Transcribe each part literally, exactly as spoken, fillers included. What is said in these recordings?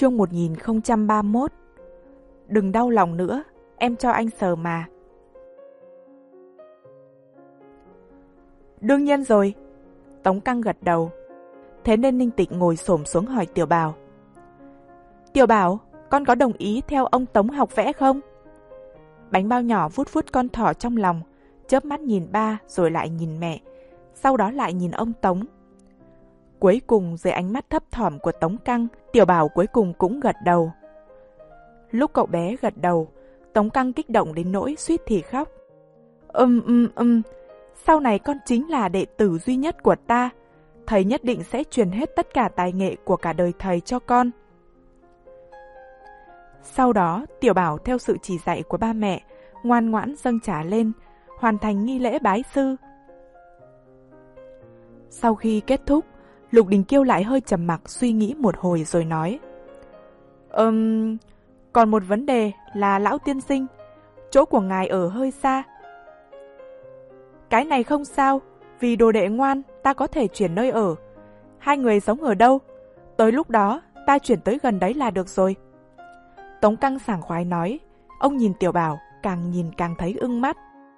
Chương một nghìn không trăm ba mươi mốt. Đừng đau lòng nữa, em cho anh sờ mà. Đương nhiên rồi. Tống Căng gật đầu. Thế nên Ninh Tịch ngồi xổm xuống hỏi Tiểu Bảo. Tiểu Bảo, con có đồng ý theo ông Tống học vẽ không? Bánh bao nhỏ vuốt vuốt con thỏ trong lòng, chớp mắt nhìn ba rồi lại nhìn mẹ, sau đó lại nhìn ông Tống. Cuối cùng dưới ánh mắt thấp thỏm của Tống Căng, Tiểu Bảo cuối cùng cũng gật đầu. Lúc cậu bé gật đầu, Tống Căng kích động đến nỗi suýt thì khóc. Ừm ừm ừm, sau này con chính là đệ tử duy nhất của ta. Thầy nhất định sẽ truyền hết tất cả tài nghệ của cả đời thầy cho con. Sau đó, Tiểu Bảo theo sự chỉ dạy của ba mẹ, ngoan ngoãn dâng trà lên, hoàn thành nghi lễ bái sư. Sau khi kết thúc, Lục Đình Kiêu lại hơi trầm mặc suy nghĩ một hồi rồi nói. Ừm, còn một vấn đề là lão tiên sinh, chỗ của ngài ở hơi xa. Cái này không sao, vì đồ đệ ngoan ta có thể chuyển nơi ở. Hai người sống ở đâu? Tới lúc đó ta chuyển tới gần đấy là được rồi. Tống Căng sảng khoái nói. Ông nhìn Tiểu Bảo, càng nhìn càng thấy ưng mắt.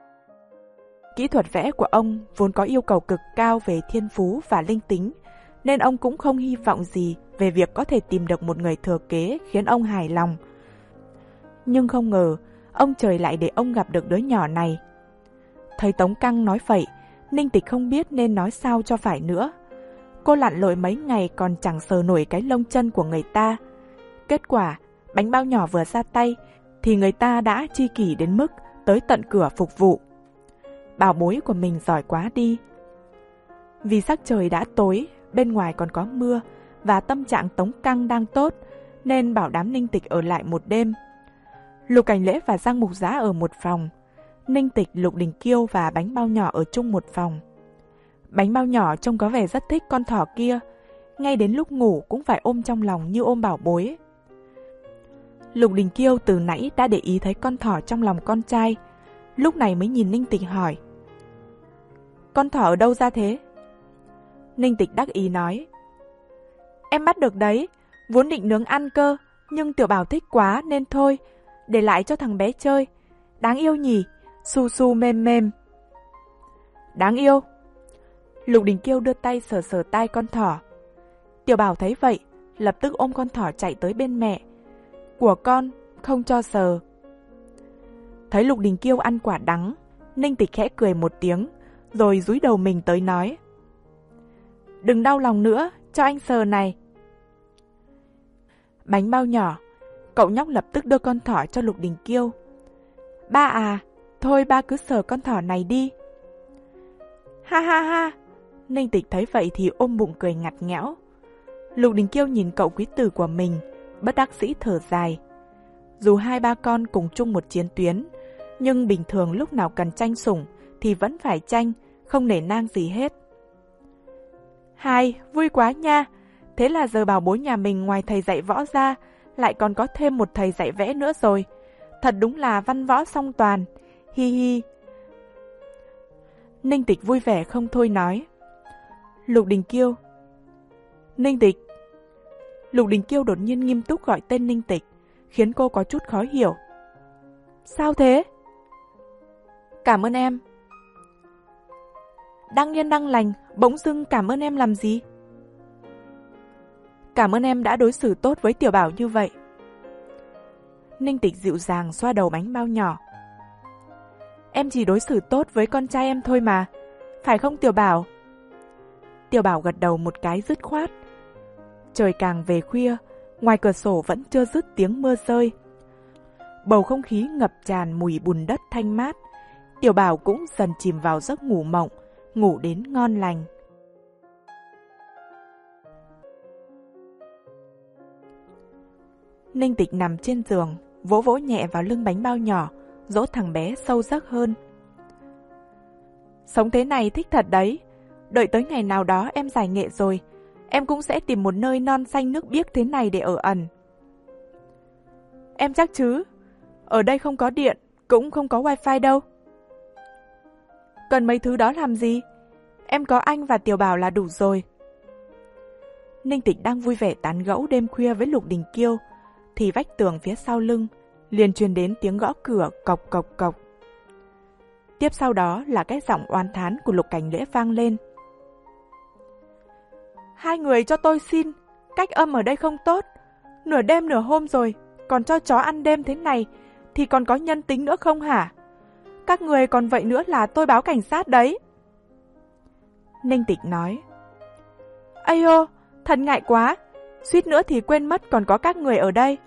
Kỹ thuật vẽ của ông vốn có yêu cầu cực cao về thiên phú và linh tính, nên ông cũng không hy vọng gì về việc có thể tìm được một người thừa kế khiến ông hài lòng. Nhưng không ngờ, ông trời lại để ông gặp được đứa nhỏ này. Thấy Tống Căng nói vậy, Ninh Tịch không biết nên nói sao cho phải nữa. Cô lặn lội mấy ngày còn chẳng sờ nổi cái lông chân của người ta. Kết quả, bánh bao nhỏ vừa ra tay, thì người ta đã chi kỷ đến mức tới tận cửa phục vụ. Bảo bối của mình giỏi quá đi. Vì sắc trời đã tối, bên ngoài còn có mưa, và tâm trạng Tống Căng đang tốt, nên bảo đám Ninh Tịch ở lại một đêm. Lục Cảnh Lễ và Giang Mục Giá ở một phòng. Ninh Tịch, Lục Đình Kiêu và bánh bao nhỏ ở chung một phòng. Bánh bao nhỏ trông có vẻ rất thích con thỏ kia, ngay đến lúc ngủ cũng phải ôm trong lòng như ôm bảo bối. Lục Đình Kiêu từ nãy đã để ý thấy con thỏ trong lòng con trai, lúc này mới nhìn Ninh Tịch hỏi. Con thỏ ở đâu ra thế? Ninh Tịch đắc ý nói. Em bắt được đấy, vốn định nướng ăn cơ, nhưng Tiểu Bảo thích quá nên thôi, để lại cho thằng bé chơi. Đáng yêu nhỉ, su su mềm mềm. Đáng yêu. Lục Đình Kiêu đưa tay sờ sờ tai con thỏ. Tiểu Bảo thấy vậy, lập tức ôm con thỏ chạy tới bên mẹ. Của con, không cho sờ. Thấy Lục Đình Kiêu ăn quả đắng, Ninh Tịch khẽ cười một tiếng, rồi dúi đầu mình tới nói. Đừng đau lòng nữa, cho anh sờ này. Bánh bao nhỏ, cậu nhóc lập tức đưa con thỏ cho Lục Đình Kiêu. Ba à, thôi ba cứ sờ con thỏ này đi. Ha ha ha, Ninh Tịch thấy vậy thì ôm bụng cười ngặt nghẽo. Lục Đình Kiêu nhìn cậu quý tử của mình, bất đắc dĩ thở dài. Dù hai ba con cùng chung một chiến tuyến, nhưng bình thường lúc nào cần tranh sủng thì vẫn phải tranh, không nể nang gì hết. Hai, vui quá nha. Thế là giờ bảo bối nhà mình ngoài thầy dạy võ ra, lại còn có thêm một thầy dạy vẽ nữa rồi. Thật đúng là văn võ song toàn. Hi hi. Ninh Tịch vui vẻ không thôi nói. Lục Đình Kiêu. Ninh Tịch. Lục Đình Kiêu đột nhiên nghiêm túc gọi tên Ninh Tịch, khiến cô có chút khó hiểu. Sao thế? Cảm ơn em. Đăng yên đăng lành, bỗng dưng cảm ơn em làm gì? Cảm ơn em đã đối xử tốt với Tiểu Bảo như vậy. Ninh Tịch dịu dàng xoa đầu bánh bao nhỏ. Em chỉ đối xử tốt với con trai em thôi mà, phải không Tiểu Bảo? Tiểu Bảo gật đầu một cái dứt khoát. Trời càng về khuya, ngoài cửa sổ vẫn chưa dứt tiếng mưa rơi. Bầu không khí ngập tràn mùi bùn đất thanh mát. Tiểu Bảo cũng dần chìm vào giấc ngủ mộng, ngủ đến ngon lành. Ninh Tịch nằm trên giường, vỗ vỗ nhẹ vào lưng bánh bao nhỏ, dỗ thằng bé sâu giấc hơn. Sống thế này thích thật đấy. Đợi tới ngày nào đó em giải nghệ rồi, em cũng sẽ tìm một nơi non xanh nước biếc thế này để ở ẩn. Em chắc chứ? Ở đây không có điện, cũng không có wifi đâu. Cần mấy thứ đó làm gì? Em có anh và Tiểu Bảo là đủ rồi. Ninh Tịch đang vui vẻ tán gẫu đêm khuya với Lục Đình Kiêu, thì vách tường phía sau lưng liền truyền đến tiếng gõ cửa cộc cộc cộc. Tiếp sau đó là cái giọng oán thán của Lục Cảnh Lễ vang lên. Hai người cho tôi xin, cách âm ở đây không tốt. Nửa đêm nửa hôm rồi, còn cho chó ăn đêm thế này, thì còn có nhân tính nữa không hả? Các người còn vậy nữa là tôi báo cảnh sát đấy. Ninh Tịch nói. Ây ô, thật ngại quá, suýt nữa thì quên mất còn có các người ở đây.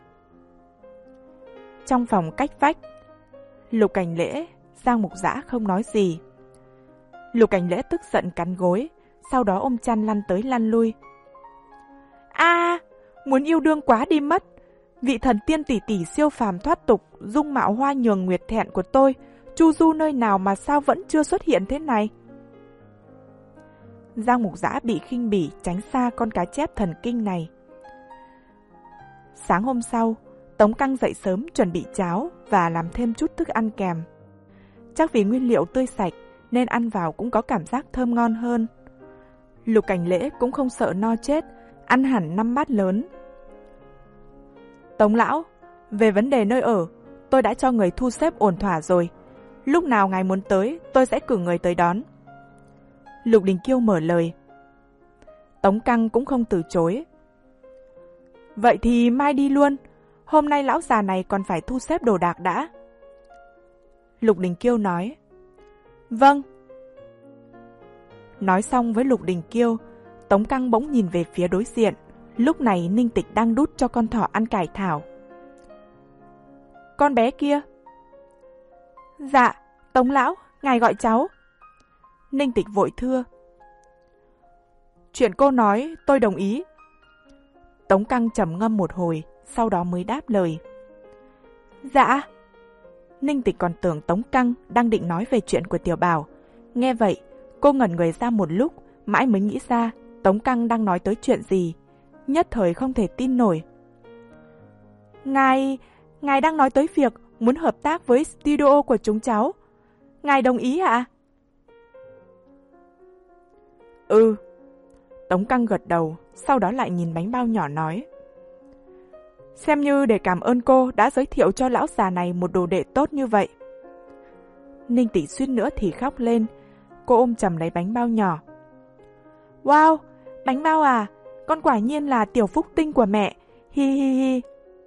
Trong phòng cách vách, Lục Cảnh Lễ, Giang Mục Dã không nói gì. Lục Cảnh Lễ tức giận cắn gối, sau đó ôm chăn lăn tới lăn lui. A, à, muốn yêu đương quá đi mất. Vị thần tiên tỷ tỷ siêu phàm thoát tục, dung mạo hoa nhường nguyệt thẹn của tôi, chu du nơi nào mà sao vẫn chưa xuất hiện thế này? Giang Mục Dã bị khinh bỉ tránh xa con cá chép thần kinh này. Sáng hôm sau, Tống Căng dậy sớm chuẩn bị cháo và làm thêm chút thức ăn kèm. Chắc vì nguyên liệu tươi sạch nên ăn vào cũng có cảm giác thơm ngon hơn. Lục Cảnh Lễ cũng không sợ no chết, ăn hẳn năm bát lớn. Tống lão, về vấn đề nơi ở, tôi đã cho người thu xếp ổn thỏa rồi. Lúc nào ngài muốn tới, tôi sẽ cử người tới đón. Lục Đình Kiêu mở lời. Tống Căng cũng không từ chối. Vậy thì mai đi luôn, hôm nay lão già này còn phải thu xếp đồ đạc đã. Lục Đình Kiêu nói. Vâng. Nói xong với Lục Đình Kiêu, Tống Căng bỗng nhìn về phía đối diện. Lúc này Ninh Tịch đang đút cho con thỏ ăn cải thảo. Con bé kia. Dạ, Tống lão, ngài gọi cháu. Ninh Tịch vội thưa. Chuyện cô nói tôi đồng ý. Tống Căng trầm ngâm một hồi, sau đó mới đáp lời. Dạ. Ninh Tịch còn tưởng Tống Căng đang định nói về chuyện của Tiểu Bảo. Nghe vậy, cô ngẩn người ra một lúc, mãi mới nghĩ ra Tống Căng đang nói tới chuyện gì. Nhất thời không thể tin nổi. Ngài, ngài đang nói tới việc muốn hợp tác với studio của chúng cháu. Ngài đồng ý ạ? Ừ. Tống Căng gật đầu, sau đó lại nhìn bánh bao nhỏ nói. Xem như để cảm ơn cô đã giới thiệu cho lão già này một đồ đệ tốt như vậy. Ninh Tịch suýt nữa thì khóc lên. Cô ôm chầm lấy bánh bao nhỏ. Wow, bánh bao à, con quả nhiên là tiểu phúc tinh của mẹ, hi hi hi.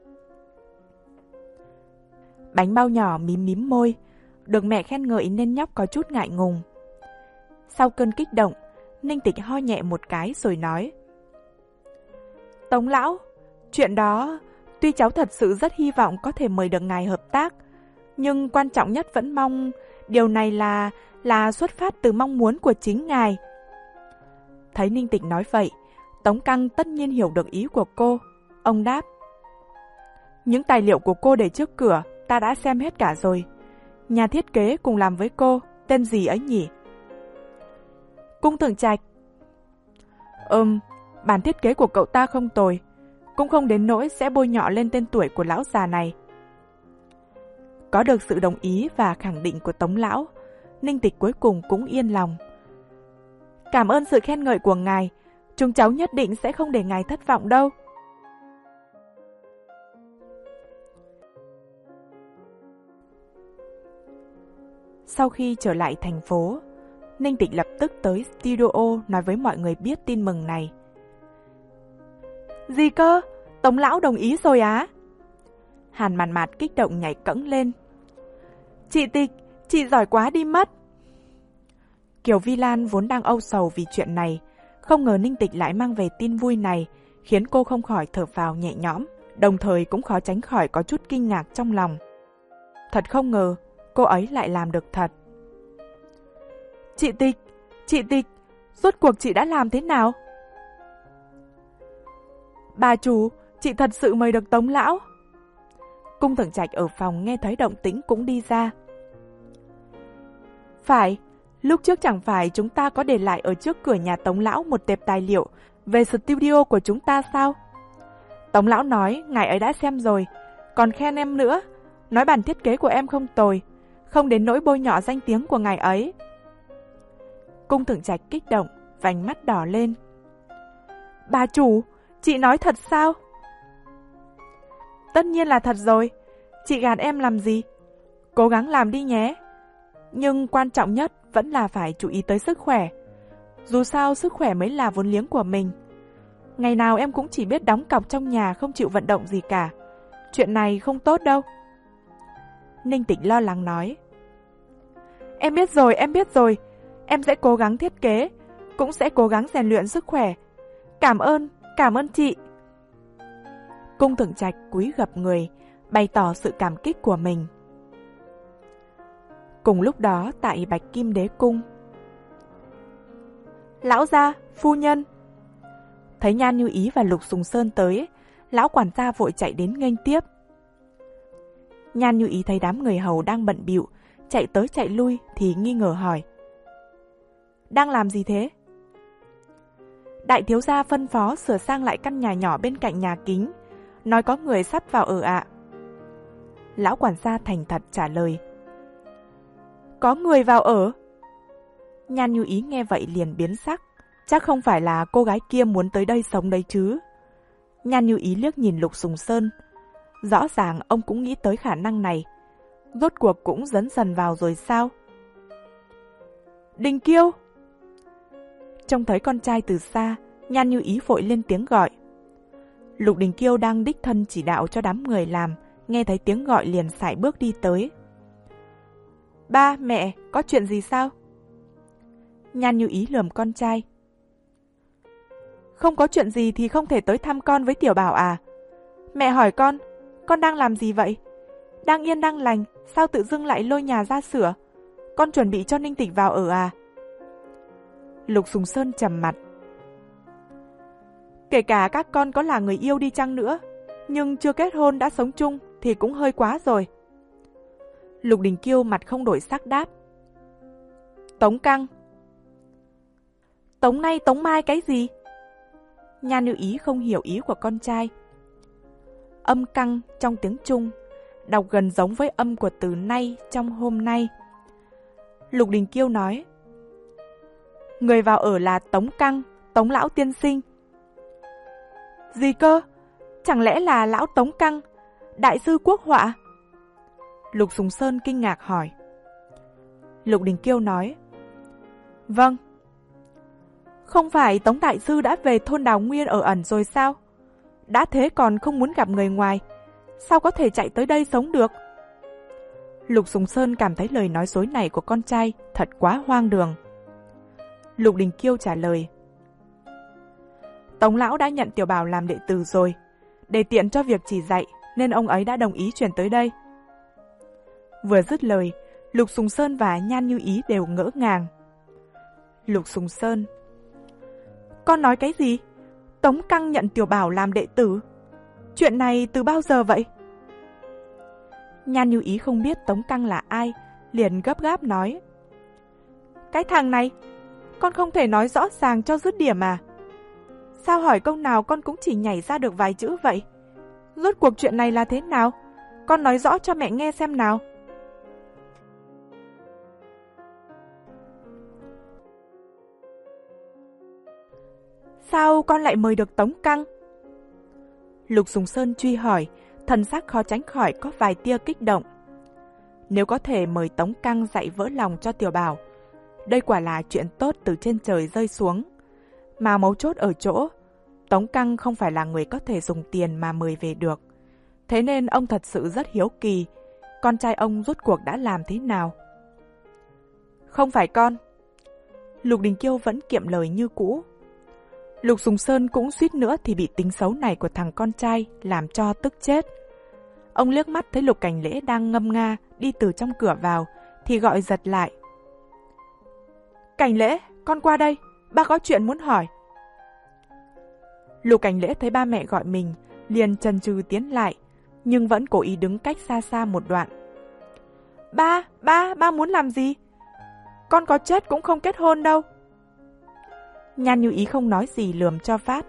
Bánh bao nhỏ mím mím môi, được mẹ khen ngợi nên nhóc có chút ngại ngùng. Sau cơn kích động, Ninh Tịch ho nhẹ một cái rồi nói. Tống lão, chuyện đó, tuy cháu thật sự rất hy vọng có thể mời được ngài hợp tác, nhưng quan trọng nhất vẫn mong, điều này là, là xuất phát từ mong muốn của chính ngài. Thấy Ninh Tịch nói vậy, Tống Căng tất nhiên hiểu được ý của cô. Ông đáp. Những tài liệu của cô để trước cửa, ta đã xem hết cả rồi. Nhà thiết kế cùng làm với cô, tên gì ấy nhỉ? Cung Thượng Trạch. Ừm, bản thiết kế của cậu ta không tồi, cũng không đến nỗi sẽ bôi nhọ lên tên tuổi của lão già này. Có được sự đồng ý và khẳng định của Tống lão, Ninh Tịch cuối cùng cũng yên lòng. Cảm ơn sự khen ngợi của ngài, chúng cháu nhất định sẽ không để ngài thất vọng đâu. Sau khi trở lại thành phố, Ninh Tịch lập tức tới studio nói với mọi người biết tin mừng này. Gì cơ? Tống lão đồng ý rồi á? Hàn Mạn Mạt kích động nhảy cẫng lên. Chị Tịch, chị giỏi quá đi mất. Kiều Vi Lan vốn đang âu sầu vì chuyện này, không ngờ Ninh Tịch lại mang về tin vui này, khiến cô không khỏi thở phào nhẹ nhõm, đồng thời cũng khó tránh khỏi có chút kinh ngạc trong lòng. Thật không ngờ, cô ấy lại làm được thật. Chị Tịch, chị Tịch, rốt cuộc chị đã làm thế nào? Bà chủ, chị thật sự mời được Tống lão. Cung Thượng Trạch ở phòng nghe thấy động tĩnh cũng đi ra. Phải, lúc trước chẳng phải chúng ta có để lại ở trước cửa nhà Tống lão một tệp tài liệu về studio của chúng ta sao? Tống lão nói ngài ấy đã xem rồi, còn khen em nữa, nói bản thiết kế của em không tồi, không đến nỗi bôi nhọ danh tiếng của ngài ấy. Cung Thượng Trạch kích động, vành mắt đỏ lên. Bà chủ, chị nói thật sao? Tất nhiên là thật rồi, chị gạt em làm gì? Cố gắng làm đi nhé. Nhưng quan trọng nhất vẫn là phải chú ý tới sức khỏe. Dù sao sức khỏe mới là vốn liếng của mình. Ngày nào em cũng chỉ biết đóng cọc trong nhà, không chịu vận động gì cả. Chuyện này không tốt đâu. Ninh Tịch lo lắng nói. Em biết rồi, em biết rồi. Em sẽ cố gắng thiết kế, cũng sẽ cố gắng rèn luyện sức khỏe. Cảm ơn, cảm ơn chị. Cung Thượng Trạch cúi gập người, bày tỏ sự cảm kích của mình. Cùng lúc đó tại Bạch Kim Đế Cung. Lão gia, phu nhân. Thấy Nhan Như Ý và Lục Sùng Sơn tới, lão quản gia vội chạy đến nghênh tiếp. Nhan Như Ý thấy đám người hầu đang bận bịu, chạy tới chạy lui thì nghi ngờ hỏi. Đang làm gì thế? Đại thiếu gia phân phó sửa sang lại căn nhà nhỏ bên cạnh nhà kính, nói có người sắp vào ở ạ. Lão quản gia thành thật trả lời. Có người vào ở? Nhan Như Ý nghe vậy liền biến sắc, chắc không phải là cô gái kia muốn tới đây sống đấy chứ. Nhan Như Ý liếc nhìn Lục Sùng Sơn, rõ ràng ông cũng nghĩ tới khả năng này. Rốt cuộc cũng dấn dần vào rồi sao? Đình Kiêu! Trông thấy con trai từ xa, Nhan Như Ý vội lên tiếng gọi. Lục Đình Kiêu đang đích thân chỉ đạo cho đám người làm, nghe thấy tiếng gọi liền sải bước đi tới. Ba, mẹ, có chuyện gì sao? Nhan Như Ý lườm con trai. Không có chuyện gì thì không thể tới thăm con với Tiểu Bảo à? Mẹ hỏi con, con đang làm gì vậy? Đang yên đang lành, sao tự dưng lại lôi nhà ra sửa? Con chuẩn bị cho Ninh Tịch vào ở à? Lục Sùng Sơn trầm mặt. Kể cả các con có là người yêu đi chăng nữa, nhưng chưa kết hôn đã sống chung thì cũng hơi quá rồi. Lục Đình Kiêu mặt không đổi sắc đáp. Tống Căng. Tống nay tống mai cái gì? Nhan Như Ý không hiểu ý của con trai. Âm Căng trong tiếng Trung đọc gần giống với âm của từ nay trong hôm nay. Lục Đình Kiêu nói. Người vào ở là Tống Căng, Tống lão tiên sinh. Gì cơ? Chẳng lẽ là lão Tống Căng, đại sư quốc họa? Lục Sùng Sơn kinh ngạc hỏi. Lục Đình Kiêu nói. Vâng. Không phải Tống đại sư đã về thôn Đào Nguyên ở ẩn rồi sao? Đã thế còn không muốn gặp người ngoài, sao có thể chạy tới đây sống được? Lục Sùng Sơn cảm thấy lời nói dối này của con trai thật quá hoang đường. Lục Đình Kiêu trả lời. Tống lão đã nhận Tiểu Bảo làm đệ tử rồi, để tiện cho việc chỉ dạy nên ông ấy đã đồng ý chuyển tới đây. Vừa dứt lời, Lục Sùng Sơn và Nhan Như Ý đều ngỡ ngàng. Lục Sùng Sơn. Con nói cái gì? Tống Căng nhận Tiểu Bảo làm đệ tử? Chuyện này từ bao giờ vậy? Nhan Như Ý không biết Tống Căng là ai, liền gấp gáp nói. Cái thằng này, con không thể nói rõ ràng cho dứt điểm à? Sao hỏi câu nào con cũng chỉ nhảy ra được vài chữ vậy? Rốt cuộc chuyện này là thế nào? Con nói rõ cho mẹ nghe xem nào. Sao con lại mời được Tống Căng? Lục Sùng Sơn truy hỏi, thần sắc khó tránh khỏi có vài tia kích động. Nếu có thể mời Tống Căng dạy vỡ lòng cho Tiểu Bảo, đây quả là chuyện tốt từ trên trời rơi xuống. Mà mấu chốt ở chỗ, Tống Căng không phải là người có thể dùng tiền mà mời về được. Thế nên ông thật sự rất hiếu kỳ, con trai ông rốt cuộc đã làm thế nào? Không phải con. Lục Đình Kiêu vẫn kiệm lời như cũ. Lục Sùng Sơn cũng suýt nữa thì bị tính xấu này của thằng con trai làm cho tức chết. Ông liếc mắt thấy Lục Cảnh Lễ đang ngâm nga đi từ trong cửa vào thì gọi giật lại. Cảnh Lễ, con qua đây, ba có chuyện muốn hỏi. Lục Cảnh Lễ thấy ba mẹ gọi mình, liền chần chừ tiến lại, nhưng vẫn cố ý đứng cách xa xa một đoạn. Ba, ba, ba muốn làm gì? Con có chết cũng không kết hôn đâu. Nhan Như Ý không nói gì lườm cho phát.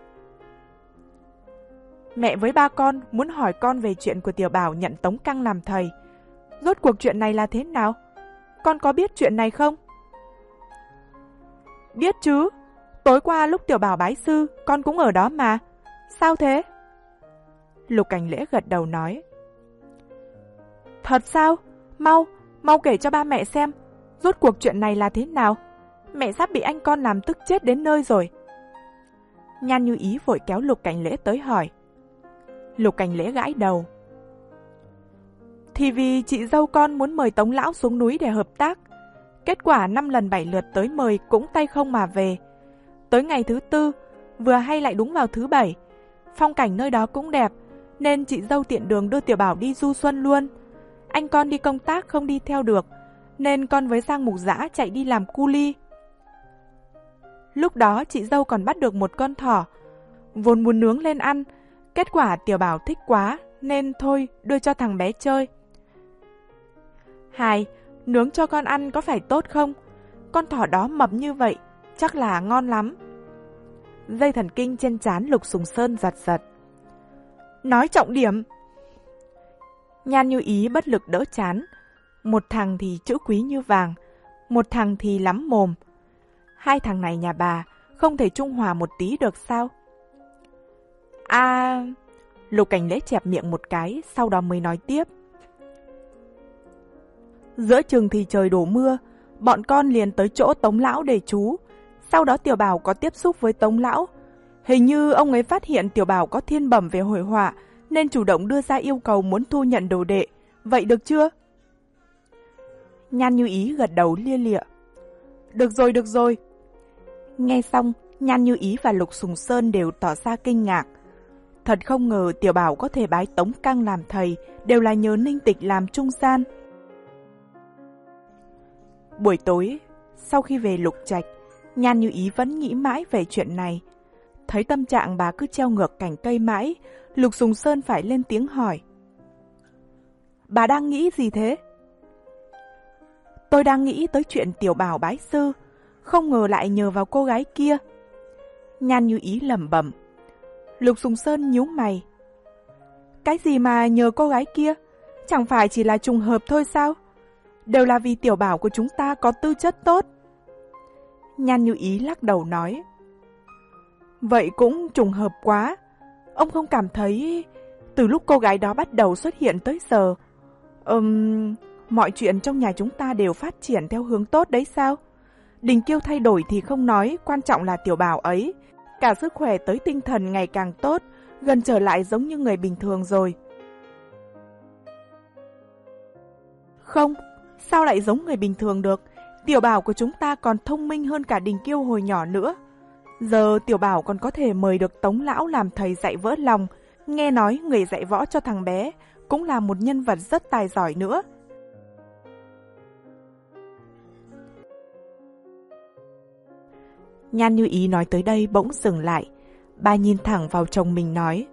Mẹ với ba con muốn hỏi con về chuyện của Tiểu Bảo nhận Tống Căng làm thầy. Rốt cuộc chuyện này là thế nào? Con có biết chuyện này không? Biết chứ. Tối qua lúc Tiểu Bảo bái sư, con cũng ở đó mà. Sao thế? Lục Cảnh Lễ gật đầu nói. Thật sao? Mau, mau kể cho ba mẹ xem. Rốt cuộc chuyện này là thế nào? Mẹ sắp bị anh con làm tức chết đến nơi rồi. Nhan Như Ý vội kéo Lục Cảnh Lễ tới hỏi. Lục Cảnh Lễ gãi đầu. Thì vì chị dâu con muốn mời Tống Lão xuống núi để hợp tác. Kết quả năm lần bảy lượt tới mời cũng tay không mà về. Tới ngày thứ tư, vừa hay lại đúng vào thứ bảy. Phong cảnh nơi đó cũng đẹp, nên chị dâu tiện đường đưa Tiểu Bảo đi du xuân luôn. Anh con đi công tác không đi theo được, nên con với Giang Mục Dã chạy đi làm cu li. Lúc đó chị dâu còn bắt được một con thỏ, vốn muốn nướng lên ăn. Kết quả Tiểu Bảo thích quá, nên thôi đưa cho thằng bé chơi. Hai, nướng cho con ăn có phải tốt không? Con thỏ đó mập như vậy, chắc là ngon lắm. Dây thần kinh trên trán Lục Sùng Sơn giật giật. Nói trọng điểm. Nhan Như Ý bất lực đỡ chán. Một thằng thì chữ quý như vàng, một thằng thì lắm mồm. Hai thằng này nhà bà không thể trung hòa một tí được sao? À... Lục Cảnh Lễ chẹp miệng một cái, sau đó mới nói tiếp. Giữa chừng thì trời đổ mưa, bọn con liền tới chỗ Tống Lão để trú. Sau đó Tiểu Bảo có tiếp xúc với Tống Lão. Hình như ông ấy phát hiện Tiểu Bảo có thiên bẩm về hội họa, nên chủ động đưa ra yêu cầu muốn thu nhận đồ đệ. Vậy được chưa? Nhan Như Ý gật đầu lia lịa. Được rồi, được rồi. Nghe xong, Nhan Như Ý và Lục Sùng Sơn đều tỏ ra kinh ngạc. Thật không ngờ Tiểu Bảo có thể bái Tống Căng làm thầy, đều là nhờ Ninh Tịch làm trung gian. Buổi tối, sau khi về Lục Trạch, Nhan Như Ý vẫn nghĩ mãi về chuyện này. Thấy tâm trạng bà cứ treo ngược cành cây mãi, Lục Sùng Sơn phải lên tiếng hỏi. Bà đang nghĩ gì thế? Tôi đang nghĩ tới chuyện Tiểu Bảo bái sư, không ngờ lại nhờ vào cô gái kia. Nhan Như Ý lẩm bẩm. Lục Sùng Sơn nhíu mày. Cái gì mà nhờ cô gái kia? Chẳng phải chỉ là trùng hợp thôi sao? Đều là vì Tiểu Bảo của chúng ta có tư chất tốt. Nhan Như Ý lắc đầu nói. Vậy cũng trùng hợp quá. Ông không cảm thấy từ lúc cô gái đó bắt đầu xuất hiện tới giờ, um, mọi chuyện trong nhà chúng ta đều phát triển theo hướng tốt đấy sao? Đình Kiêu thay đổi thì không nói, quan trọng là Tiểu Bảo ấy. Cả sức khỏe tới tinh thần ngày càng tốt, gần trở lại giống như người bình thường rồi. Không, sao lại giống người bình thường được? Tiểu Bảo của chúng ta còn thông minh hơn cả Đình Kiêu hồi nhỏ nữa. Giờ Tiểu Bảo còn có thể mời được Tống Lão làm thầy dạy vỡ lòng. Nghe nói người dạy võ cho thằng bé cũng là một nhân vật rất tài giỏi nữa. Nhan Như Ý nói tới đây bỗng dừng lại. Bà nhìn thẳng vào chồng mình nói.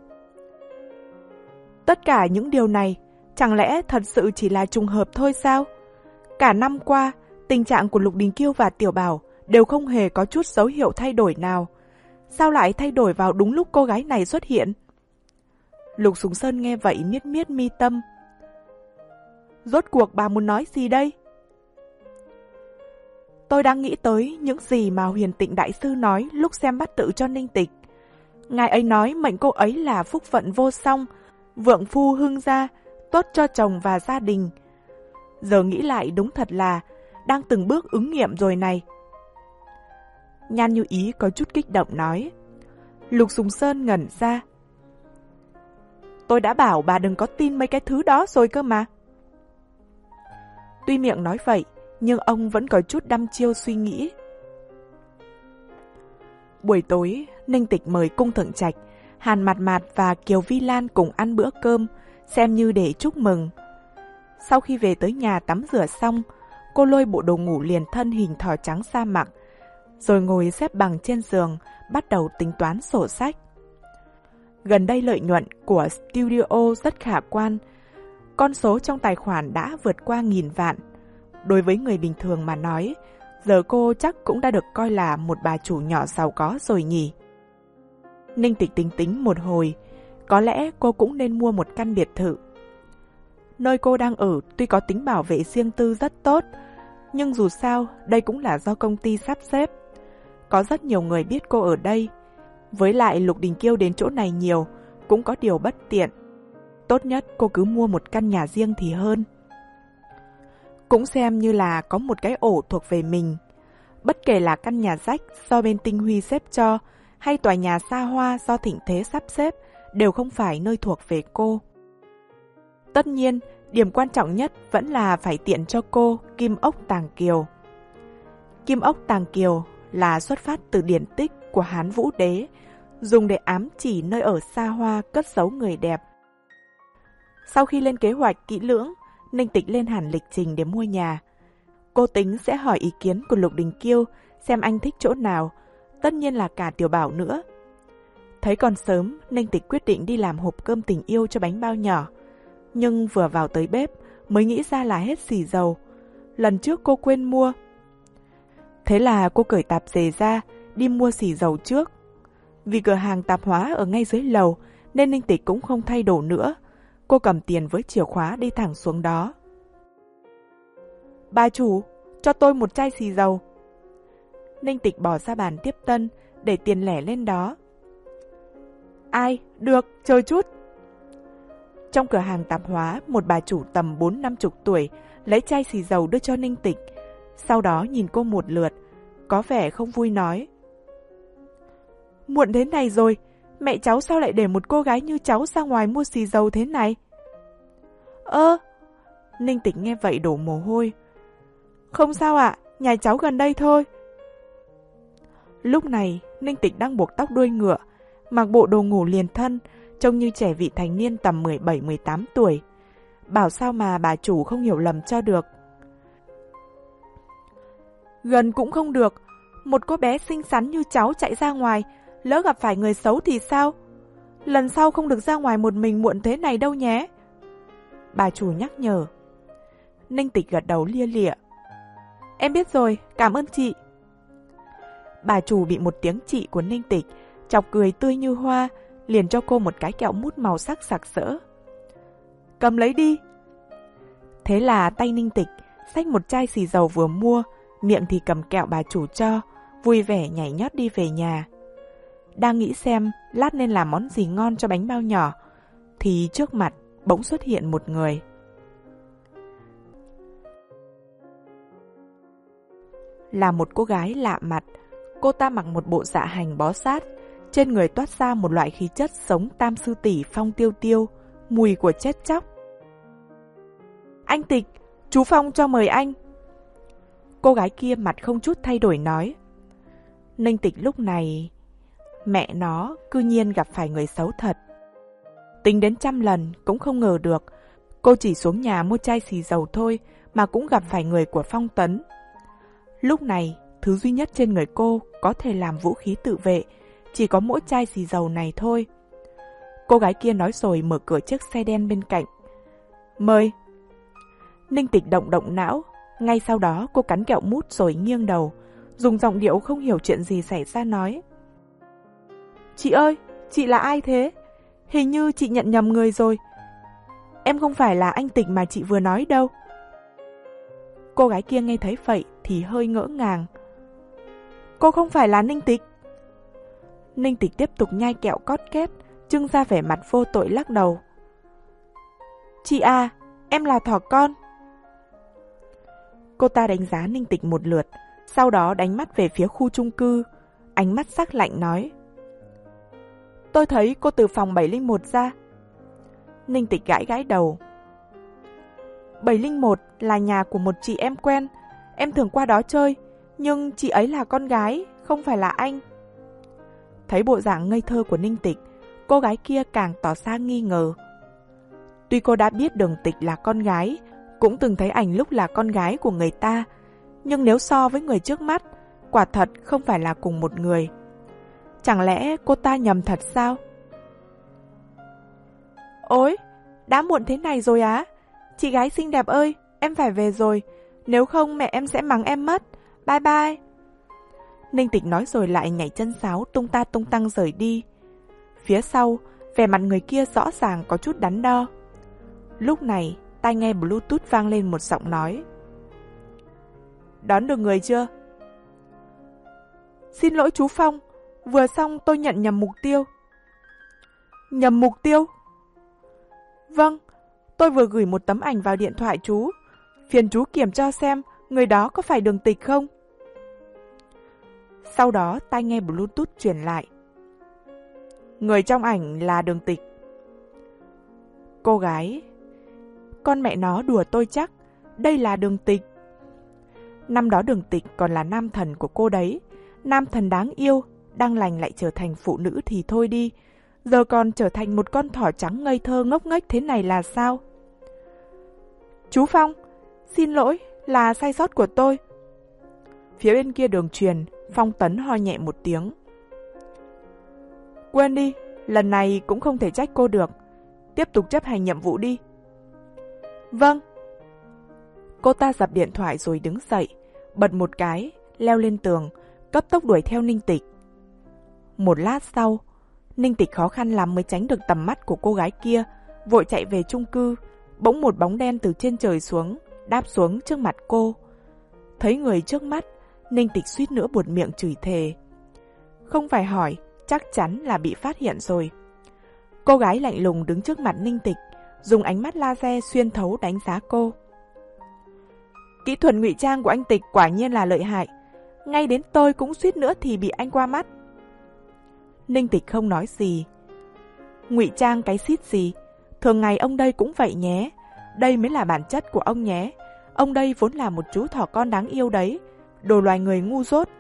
Tất cả những điều này chẳng lẽ thật sự chỉ là trùng hợp thôi sao? Cả năm qua, tình trạng của Lục Đình Kiêu và Tiểu Bảo đều không hề có chút dấu hiệu thay đổi nào. Sao lại thay đổi vào đúng lúc cô gái này xuất hiện? Lục Sùng Sơn nghe vậy miết miết mi tâm. Rốt cuộc bà muốn nói gì đây? Tôi đang nghĩ tới những gì mà Huyền Tịnh Đại Sư nói lúc xem bát tự cho Ninh Tịch. Ngài ấy nói mệnh cô ấy là phúc phận vô song, vượng phu hưng gia, tốt cho chồng và gia đình. Giờ nghĩ lại đúng thật là đang từng bước ứng nghiệm rồi này. Nhan Như Ý có chút kích động nói. Lục Sùng Sơn ngẩn ra. Tôi đã bảo bà đừng có tin mấy cái thứ đó rồi cơ mà. Tuy miệng nói vậy, nhưng ông vẫn có chút đăm chiêu suy nghĩ. Buổi tối, Ninh Tịch mời Cung Thượng Trạch, Hàn Mạt Mạt và Kiều Vi Lan cùng ăn bữa cơm, xem như để chúc mừng. Sau khi về tới nhà tắm rửa xong, cô lôi bộ đồ ngủ liền thân hình thỏ trắng ra mặc, rồi ngồi xếp bằng trên giường, bắt đầu tính toán sổ sách. Gần đây lợi nhuận của studio rất khả quan, con số trong tài khoản đã vượt qua nghìn vạn. Đối với người bình thường mà nói, giờ cô chắc cũng đã được coi là một bà chủ nhỏ giàu có rồi nhỉ. Ninh Tịch tính tính một hồi, có lẽ cô cũng nên mua một căn biệt thự. Nơi cô đang ở tuy có tính bảo vệ riêng tư rất tốt, nhưng dù sao đây cũng là do công ty sắp xếp. Có rất nhiều người biết cô ở đây. Với lại Lục Đình Kiêu đến chỗ này nhiều, cũng có điều bất tiện. Tốt nhất cô cứ mua một căn nhà riêng thì hơn. Cũng xem như là có một cái ổ thuộc về mình. Bất kể là căn nhà rách do bên Tinh Huy xếp cho, hay tòa nhà xa hoa do Thịnh Thế sắp xếp, đều không phải nơi thuộc về cô. Tất nhiên, điểm quan trọng nhất vẫn là phải tiện cho cô Kim Ốc Tàng Kiều. Kim Ốc Tàng Kiều là xuất phát từ điển tích của Hán Vũ Đế, dùng để ám chỉ nơi ở xa hoa cất giấu người đẹp. Sau khi lên kế hoạch kỹ lưỡng, Ninh Tịch lên hẳn lịch trình để mua nhà. Cô tính sẽ hỏi ý kiến của Lục Đình Kiêu xem anh thích chỗ nào, tất nhiên là cả Tiểu Bảo nữa. Thấy còn sớm, Ninh Tịch quyết định đi làm hộp cơm tình yêu cho bánh bao nhỏ. Nhưng vừa vào tới bếp mới nghĩ ra là hết xì dầu. Lần trước cô quên mua. Thế là cô cởi tạp dề ra, đi mua xì dầu trước. Vì cửa hàng tạp hóa ở ngay dưới lầu nên Ninh Tịch cũng không thay đồ nữa. Cô cầm tiền với chìa khóa đi thẳng xuống đó. Bà chủ, cho tôi một chai xì dầu. Ninh Tịch bỏ ra bàn tiếp tân, để tiền lẻ lên đó. Ai? Được, chờ chút. Trong cửa hàng tạp hóa, một bà chủ tầm bốn năm chục tuổi lấy chai xì dầu đưa cho Ninh Tịch. Sau đó nhìn cô một lượt, có vẻ không vui nói. Muộn thế này rồi, mẹ cháu sao lại để một cô gái như cháu ra ngoài mua xì dầu thế này? Ơ, Ninh Tịch nghe vậy đổ mồ hôi. Không sao ạ, nhà cháu gần đây thôi. Lúc này, Ninh Tịch đang buộc tóc đuôi ngựa, mặc bộ đồ ngủ liền thân, trông như trẻ vị thành niên tầm mười bảy mười tám tuổi. Bảo sao mà bà chủ không hiểu lầm cho được. Gần cũng không được, một cô bé xinh xắn như cháu chạy ra ngoài, lỡ gặp phải người xấu thì sao? Lần sau không được ra ngoài một mình muộn thế này đâu nhé. Bà chủ nhắc nhở. Ninh Tịch gật đầu lia lịa. Em biết rồi, cảm ơn chị. Bà chủ bị một tiếng chị của Ninh Tịch chọc cười tươi như hoa, liền cho cô một cái kẹo mút màu sắc sặc sỡ. Cầm lấy đi. Thế là tay Ninh Tịch xách một chai xì dầu vừa mua, miệng thì cầm kẹo bà chủ cho, vui vẻ nhảy nhót đi về nhà. Đang nghĩ xem lát nên làm món gì ngon cho bánh bao nhỏ, thì trước mặt bỗng xuất hiện một người. Là một cô gái lạ mặt. Cô ta mặc một bộ dạ hành bó sát, trên người toát ra một loại khí chất sống tam sư tỷ Phong Tiêu Tiêu, mùi của chết chóc. Anh Tịch, chú Phong cho mời anh. Cô gái kia mặt không chút thay đổi nói. Ninh Tịch lúc này, mẹ nó cư nhiên gặp phải người xấu thật. Tính đến trăm lần cũng không ngờ được, cô chỉ xuống nhà mua chai xì dầu thôi mà cũng gặp phải người của Phong Tấn. Lúc này, thứ duy nhất trên người cô có thể làm vũ khí tự vệ, chỉ có mỗi chai xì dầu này thôi. Cô gái kia nói rồi mở cửa chiếc xe đen bên cạnh. Mời. Ninh Tịch động động não, ngay sau đó cô cắn kẹo mút rồi nghiêng đầu, dùng giọng điệu không hiểu chuyện gì xảy ra nói. Chị ơi, chị là ai thế? Hình như chị nhận nhầm người rồi. Em không phải là anh Tịch mà chị vừa nói đâu. Cô gái kia nghe thấy vậy thì hơi ngỡ ngàng. Cô không phải là Ninh Tịch. Ninh Tịch tiếp tục nhai kẹo cót két, trưng ra vẻ mặt vô tội lắc đầu. Chị à, em là thỏ con. Cô ta đánh giá Ninh Tịch một lượt, sau đó đánh mắt về phía khu chung cư, ánh mắt sắc lạnh nói. Tôi thấy cô từ phòng bảy linh một ra. Ninh Tịch gãi gãi đầu. bảy linh một là nhà của một chị em quen, em thường qua đó chơi, nhưng chị ấy là con gái, không phải là anh. Thấy bộ dạng ngây thơ của Ninh Tịch, cô gái kia càng tỏ ra nghi ngờ. Tuy cô đã biết Đường Tịch là con gái, cũng từng thấy ảnh lúc là con gái của người ta, nhưng nếu so với người trước mắt, quả thật không phải là cùng một người. Chẳng lẽ cô ta nhầm thật sao? Ôi, đã muộn thế này rồi á? Chị gái xinh đẹp ơi, em phải về rồi, nếu không mẹ em sẽ mắng em mất. Bye bye. Ninh Tịch nói rồi lại nhảy chân sáo tung ta tung tăng rời đi. Phía sau, vẻ mặt người kia rõ ràng có chút đắn đo. Lúc này, tai nghe Bluetooth vang lên một giọng nói. Đón được người chưa? Xin lỗi chú Phong, vừa xong tôi nhận nhầm mục tiêu. Nhầm mục tiêu? Vâng, tôi vừa gửi một tấm ảnh vào điện thoại chú. Phiền chú kiểm tra xem người đó có phải Đường Tịch không? Sau đó tai nghe Bluetooth truyền lại. Người trong ảnh là Đường Tịch. Cô gái, con mẹ nó đùa tôi chắc, đây là Đường Tịch. Năm đó Đường Tịch còn là nam thần của cô đấy, nam thần đáng yêu, đang lành lại trở thành phụ nữ thì thôi đi, giờ còn trở thành một con thỏ trắng ngây thơ ngốc nghếch thế này là sao? Chú Phong, xin lỗi, là sai sót của tôi. Phía bên kia đường truyền, Phong Tấn ho nhẹ một tiếng. Quên đi, lần này cũng không thể trách cô được. Tiếp tục chấp hành nhiệm vụ đi. Vâng. Cô ta dập điện thoại rồi đứng dậy, bật một cái, leo lên tường, cấp tốc đuổi theo Ninh Tịch. Một lát sau, Ninh Tịch khó khăn lắm mới tránh được tầm mắt của cô gái kia, vội chạy về chung cư. Bỗng một bóng đen từ trên trời xuống, đáp xuống trước mặt cô. Thấy người trước mắt, Ninh Tịch suýt nữa buột miệng chửi thề. Không phải hỏi, chắc chắn là bị phát hiện rồi. Cô gái lạnh lùng đứng trước mặt Ninh Tịch, dùng ánh mắt laser xuyên thấu đánh giá cô. Kỹ thuật ngụy trang của anh Tịch quả nhiên là lợi hại, ngay đến tôi cũng suýt nữa thì bị anh qua mắt. Ninh Tịch không nói gì. Ngụy trang cái xít gì, thường ngày ông đây cũng vậy nhé, đây mới là bản chất của ông nhé. Ông đây vốn là một chú thỏ con đáng yêu đấy, đồ loài người ngu dốt.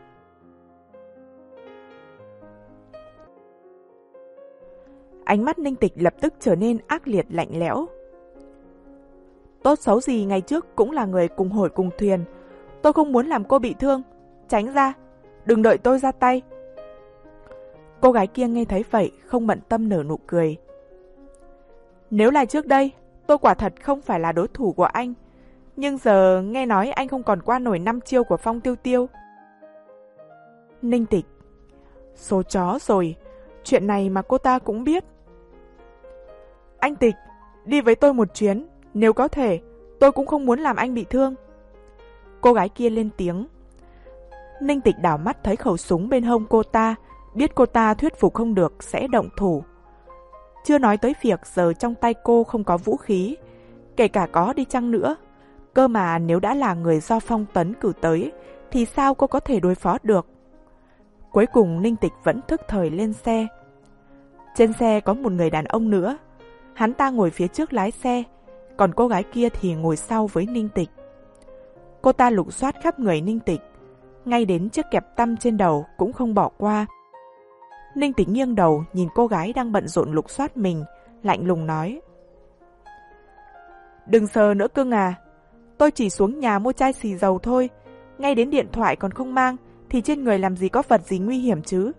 Ánh mắt Ninh Tịch lập tức trở nên ác liệt lạnh lẽo. Tốt xấu gì ngày trước cũng là người cùng hồi cùng thuyền, tôi không muốn làm cô bị thương, tránh ra, đừng đợi tôi ra tay. Cô gái kia nghe thấy vậy không bận tâm nở nụ cười. Nếu là trước đây, tôi quả thật không phải là đối thủ của anh, nhưng giờ nghe nói anh không còn qua nổi năm chiêu của Phong Tiêu Tiêu. Ninh Tịch, số chó rồi, chuyện này mà cô ta cũng biết. Anh Tịch, đi với tôi một chuyến, nếu có thể, tôi cũng không muốn làm anh bị thương. Cô gái kia lên tiếng. Ninh Tịch đảo mắt thấy khẩu súng bên hông cô ta, biết cô ta thuyết phục không được sẽ động thủ. Chưa nói tới việc giờ trong tay cô không có vũ khí, kể cả có đi chăng nữa. Cơ mà nếu đã là người do Phong Tấn cử tới, thì sao cô có thể đối phó được? Cuối cùng Ninh Tịch vẫn thức thời lên xe. Trên xe có một người đàn ông nữa. Hắn ta ngồi phía trước lái xe, còn cô gái kia thì ngồi sau với Ninh Tịch. Cô ta lục soát khắp người Ninh Tịch, ngay đến chiếc kẹp tăm trên đầu cũng không bỏ qua. Ninh Tịch nghiêng đầu nhìn cô gái đang bận rộn lục soát mình, lạnh lùng nói. Đừng sờ nữa cưng à, tôi chỉ xuống nhà mua chai xì dầu thôi, ngay đến điện thoại còn không mang, thì trên người làm gì có vật gì nguy hiểm chứ.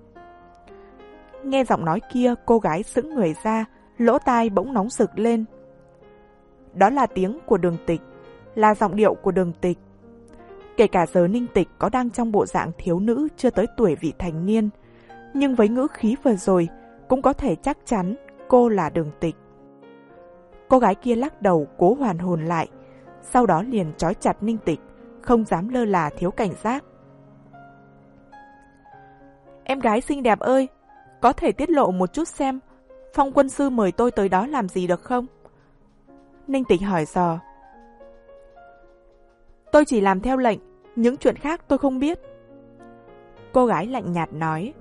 Nghe giọng nói kia, cô gái sững người ra, lỗ tai bỗng nóng rực lên. Đó là tiếng của Đường Tịch, là giọng điệu của Đường Tịch. Kể cả giờ Ninh Tịch có đang trong bộ dạng thiếu nữ chưa tới tuổi vị thành niên, nhưng với ngữ khí vừa rồi cũng có thể chắc chắn cô là Đường Tịch. Cô gái kia lắc đầu cố hoàn hồn lại, sau đó liền trói chặt Ninh Tịch, không dám lơ là thiếu cảnh giác. Em gái xinh đẹp ơi, có thể tiết lộ một chút xem Phong quân sư mời tôi tới đó làm gì được không? Ninh Tịch hỏi dò. Tôi chỉ làm theo lệnh, những chuyện khác tôi không biết. Cô gái lạnh nhạt nói.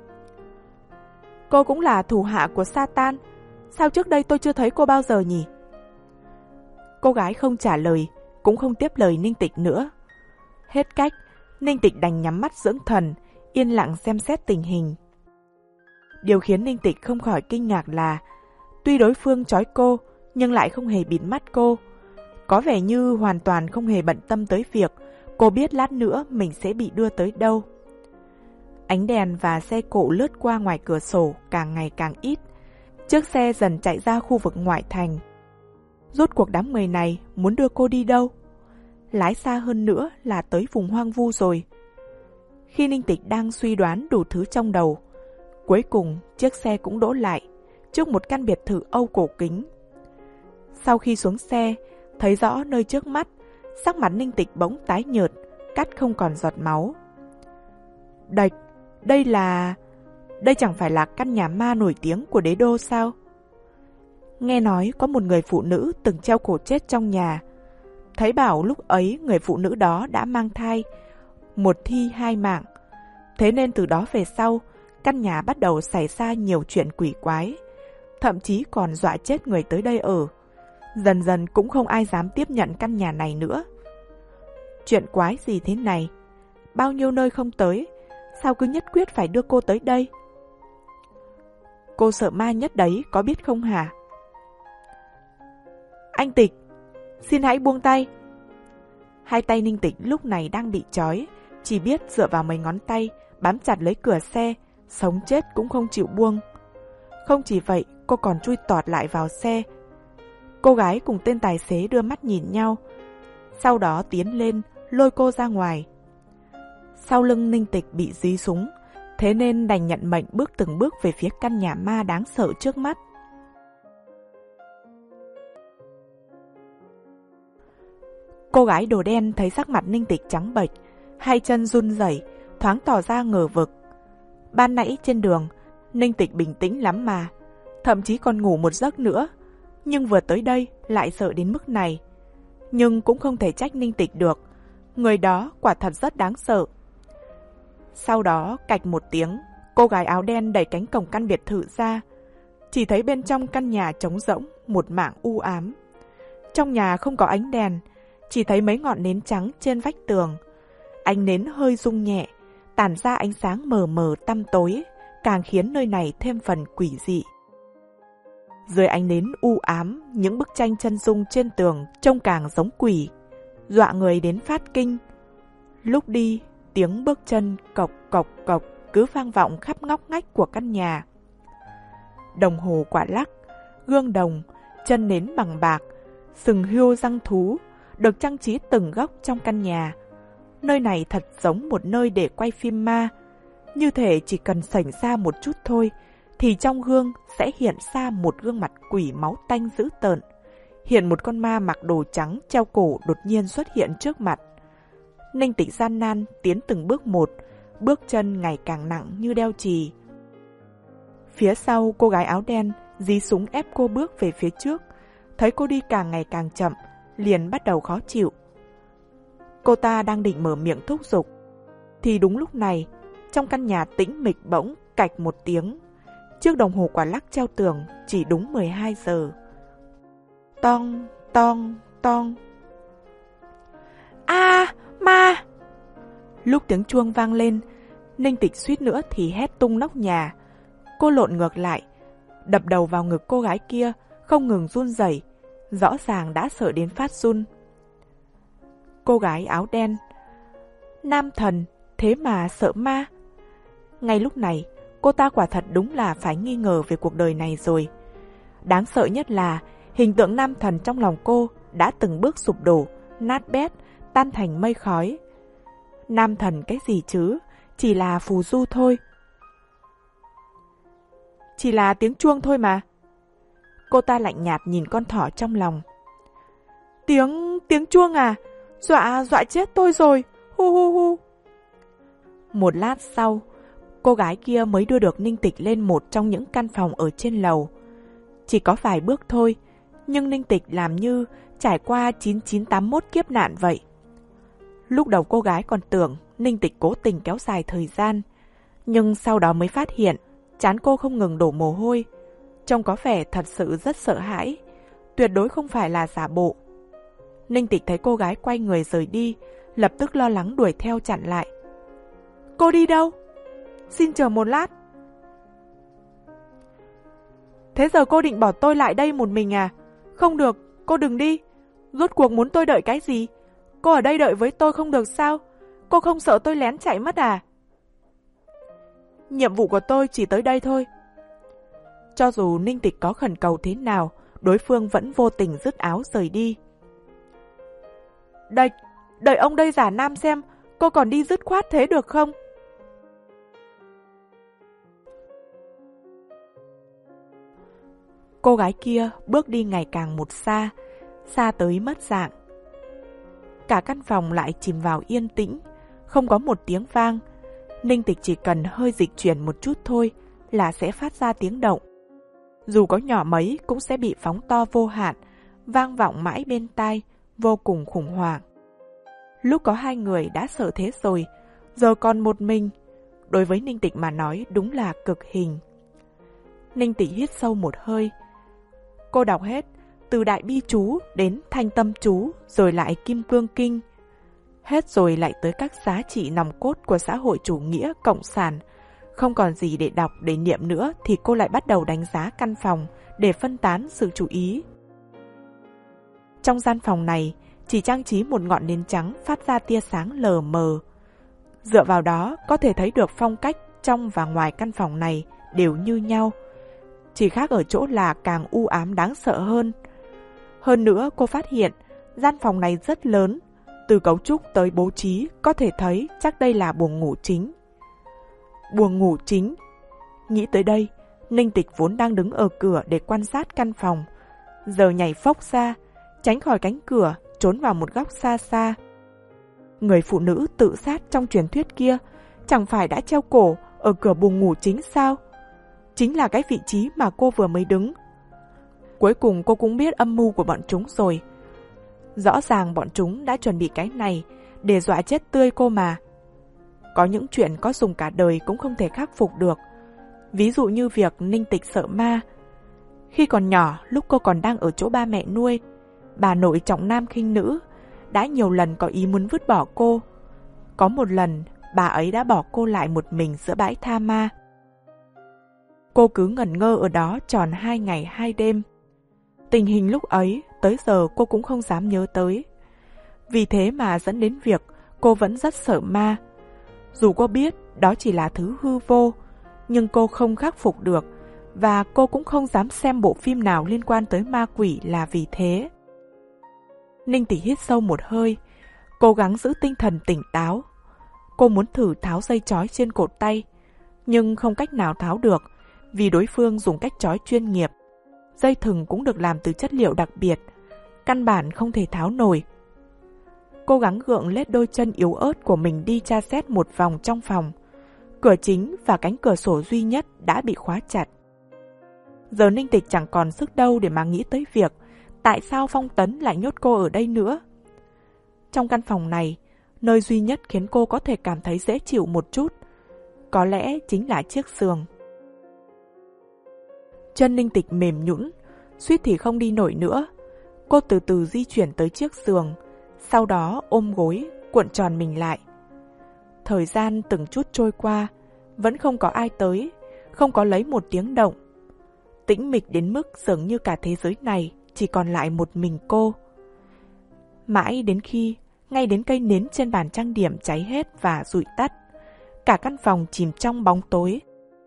Cô cũng là thủ hạ của Satan, sao trước đây tôi chưa thấy cô bao giờ nhỉ? Cô gái không trả lời, cũng không tiếp lời Ninh Tịch nữa. Hết cách, Ninh Tịch đành nhắm mắt dưỡng thần, yên lặng xem xét tình hình. Điều khiến Ninh Tịch không khỏi kinh ngạc là, tuy đối phương trói cô, nhưng lại không hề bịt mắt cô. Có vẻ như hoàn toàn không hề bận tâm tới việc cô biết lát nữa mình sẽ bị đưa tới đâu. Ánh đèn và xe cộ lướt qua ngoài cửa sổ càng ngày càng ít. Chiếc xe dần chạy ra khu vực ngoại thành. Rốt cuộc đám người này muốn đưa cô đi đâu? Lái xa hơn nữa là tới vùng hoang vu rồi. Khi Ninh Tịch đang suy đoán đủ thứ trong đầu, cuối cùng chiếc xe cũng đỗ lại trước một căn biệt thự Âu cổ kính. Sau khi xuống xe, thấy rõ nơi trước mắt, sắc mặt Ninh Tịch bỗng tái nhợt, cắt không còn giọt máu. Đạch, đây là... Đây chẳng phải là căn nhà ma nổi tiếng của đế đô sao? Nghe nói có một người phụ nữ từng treo cổ chết trong nhà. Thấy bảo lúc ấy người phụ nữ đó đã mang thai, một thi hai mạng. Thế nên từ đó về sau, căn nhà bắt đầu xảy ra nhiều chuyện quỷ quái, thậm chí còn dọa chết người tới đây ở. Dần dần cũng không ai dám tiếp nhận căn nhà này nữa. Chuyện quái gì thế này? Bao nhiêu nơi không tới, sao cứ nhất quyết phải đưa cô tới đây? Cô sợ ma nhất đấy, có biết không hả? Anh Tịch, xin hãy buông tay. Hai tay Ninh Tịch lúc này đang bị trói, chỉ biết dựa vào mấy ngón tay, bám chặt lấy cửa xe, sống chết cũng không chịu buông. Không chỉ vậy, cô còn chui tọt lại vào xe. Cô gái cùng tên tài xế đưa mắt nhìn nhau, sau đó tiến lên, lôi cô ra ngoài. Sau lưng Ninh Tịch bị dí súng, thế nên đành nhận mệnh bước từng bước về phía căn nhà ma đáng sợ trước mắt. Cô gái đồ đen thấy sắc mặt Ninh Tịch trắng bệch, hai chân run rẩy, thoáng tỏ ra ngờ vực. Ban nãy trên đường, Ninh Tịch bình tĩnh lắm mà, thậm chí còn ngủ một giấc nữa, nhưng vừa tới đây lại sợ đến mức này. Nhưng cũng không thể trách Ninh Tịch được, người đó quả thật rất đáng sợ. Sau đó, cạch một tiếng, cô gái áo đen đẩy cánh cổng căn biệt thự ra. Chỉ thấy bên trong căn nhà trống rỗng, một mảng u ám. Trong nhà không có ánh đèn, chỉ thấy mấy ngọn nến trắng trên vách tường. Ánh nến hơi rung nhẹ, tản ra ánh sáng mờ mờ tăm tối, càng khiến nơi này thêm phần quỷ dị. Dưới ánh nến u ám, những bức tranh chân dung trên tường trông càng giống quỷ, dọa người đến phát kinh. Lúc đi, tiếng bước chân cộc cộc cộc cứ vang vọng khắp ngóc ngách của căn nhà. Đồng hồ quả lắc, gương đồng, chân nến bằng bạc, sừng hươu răng thú được trang trí từng góc trong căn nhà. Nơi này thật giống một nơi để quay phim ma. Như thể chỉ cần xảy ra một chút thôi, thì trong gương sẽ hiện ra một gương mặt quỷ máu tanh dữ tợn. Hiện một con ma mặc đồ trắng treo cổ đột nhiên xuất hiện trước mặt. Ninh Tịch gian nan tiến từng bước một, bước chân ngày càng nặng như đeo chì. Phía sau cô gái áo đen dí súng ép cô bước về phía trước. Thấy cô đi càng ngày càng chậm, liền bắt đầu khó chịu. Cô ta đang định mở miệng thúc giục, thì đúng lúc này, trong căn nhà tĩnh mịch bỗng cạch một tiếng. Chiếc đồng hồ quả lắc treo tường chỉ đúng mười hai giờ. Tong, tong, tong. A, ma! Lúc tiếng chuông vang lên, Ninh Tịch suýt nữa thì hét tung nóc nhà. Cô lộn ngược lại, đập đầu vào ngực cô gái kia, không ngừng run rẩy, rõ ràng đã sợ đến phát run. Cô gái áo đen, nam thần, thế mà sợ ma. Ngay lúc này, cô ta quả thật đúng là phải nghi ngờ về cuộc đời này rồi. Đáng sợ nhất là hình tượng nam thần trong lòng cô đã từng bước sụp đổ, nát bét, tan thành mây khói. Nam thần cái gì chứ, chỉ là phù du thôi. Chỉ là tiếng chuông thôi mà. Cô ta lạnh nhạt nhìn con thỏ trong lòng. Tiếng, tiếng chuông à? Dọa, dọa chết tôi rồi, hu hu hu. Một lát sau, cô gái kia mới đưa được Ninh Tịch lên một trong những căn phòng ở trên lầu. Chỉ có vài bước thôi, nhưng Ninh Tịch làm như trải qua chín chín tám mốt kiếp nạn vậy. Lúc đầu cô gái còn tưởng Ninh Tịch cố tình kéo dài thời gian, nhưng sau đó mới phát hiện trán cô không ngừng đổ mồ hôi, trông có vẻ thật sự rất sợ hãi, tuyệt đối không phải là giả bộ. Ninh Tịch thấy cô gái quay người rời đi, lập tức lo lắng đuổi theo chặn lại. Cô đi đâu? Xin chờ một lát. Thế giờ cô định bỏ tôi lại đây một mình à? Không được, cô đừng đi. Rốt cuộc muốn tôi đợi cái gì? Cô ở đây đợi với tôi không được sao? Cô không sợ tôi lén chạy mất à? Nhiệm vụ của tôi chỉ tới đây thôi. Cho dù Ninh Tịch có khẩn cầu thế nào, đối phương vẫn vô tình dứt áo rời đi. Đợi, đợi ông đây giả nam xem, cô còn đi dứt khoát thế được không? Cô gái kia bước đi ngày càng một xa, xa tới mất dạng. Cả căn phòng lại chìm vào yên tĩnh, không có một tiếng vang, Ninh Tịch chỉ cần hơi dịch chuyển một chút thôi là sẽ phát ra tiếng động. Dù có nhỏ mấy cũng sẽ bị phóng to vô hạn, vang vọng mãi bên tai, vô cùng khủng hoảng. Lúc có hai người đã sợ thế rồi, giờ còn một mình. Đối với Ninh Tịch mà nói đúng là cực hình. Ninh Tịch hít sâu một hơi. Cô đọc hết, từ Đại Bi Chú đến Thanh Tâm Chú, rồi lại Kim Cương Kinh. Hết rồi lại tới các giá trị nòng cốt của xã hội chủ nghĩa cộng sản. Không còn gì để đọc, để niệm nữa thì cô lại bắt đầu đánh giá căn phòng để phân tán sự chú ý. Trong gian phòng này, chỉ trang trí một ngọn nến trắng phát ra tia sáng lờ mờ. Dựa vào đó, có thể thấy được phong cách trong và ngoài căn phòng này đều như nhau. Chỉ khác ở chỗ là càng u ám đáng sợ hơn. Hơn nữa, cô phát hiện gian phòng này rất lớn. Từ cấu trúc tới bố trí, có thể thấy chắc đây là buồng ngủ chính. Buồng ngủ chính. Nghĩ tới đây, Ninh Tịch vốn đang đứng ở cửa để quan sát căn phòng, giờ nhảy phốc ra, tránh khỏi cánh cửa, trốn vào một góc xa xa. Người phụ nữ tự sát trong truyền thuyết kia chẳng phải đã treo cổ ở cửa buồng ngủ chính sao? Chính là cái vị trí mà cô vừa mới đứng. Cuối cùng cô cũng biết âm mưu của bọn chúng rồi. Rõ ràng bọn chúng đã chuẩn bị cái này để dọa chết tươi cô mà. Có những chuyện có dùng cả đời cũng không thể khắc phục được. Ví dụ như việc Ninh Tịch sợ ma. Khi còn nhỏ, lúc cô còn đang ở chỗ ba mẹ nuôi, bà nội trọng nam khinh nữ, đã nhiều lần có ý muốn vứt bỏ cô. Có một lần, bà ấy đã bỏ cô lại một mình giữa bãi tha ma. Cô cứ ngẩn ngơ ở đó tròn hai ngày hai đêm. Tình hình lúc ấy, tới giờ cô cũng không dám nhớ tới. Vì thế mà dẫn đến việc cô vẫn rất sợ ma. Dù cô biết đó chỉ là thứ hư vô, nhưng cô không khắc phục được, và cô cũng không dám xem bộ phim nào liên quan tới ma quỷ là vì thế. Ninh Tịch hít sâu một hơi, cố gắng giữ tinh thần tỉnh táo. Cô muốn thử tháo dây trói trên cột tay, nhưng không cách nào tháo được, vì đối phương dùng cách trói chuyên nghiệp. Dây thừng cũng được làm từ chất liệu đặc biệt, căn bản không thể tháo nổi. Cố gắng gượng lết đôi chân yếu ớt của mình đi tra xét một vòng trong phòng. Cửa chính và cánh cửa sổ duy nhất đã bị khóa chặt. Giờ Ninh Tịch chẳng còn sức đâu để mà nghĩ tới việc tại sao Phong Tấn lại nhốt cô ở đây nữa. Trong căn phòng này, nơi duy nhất khiến cô có thể cảm thấy dễ chịu một chút, có lẽ chính là chiếc giường. Chân Ninh Tịch mềm nhũn, suýt thì không đi nổi nữa. Cô từ từ di chuyển tới chiếc giường, sau đó ôm gối, cuộn tròn mình lại. Thời gian từng chút trôi qua, vẫn không có ai tới, không có lấy một tiếng động. Tĩnh mịch đến mức dường như cả thế giới này chỉ còn lại một mình cô. Mãi đến khi, ngay đến cây nến trên bàn trang điểm cháy hết và rụi tắt, cả căn phòng chìm trong bóng tối.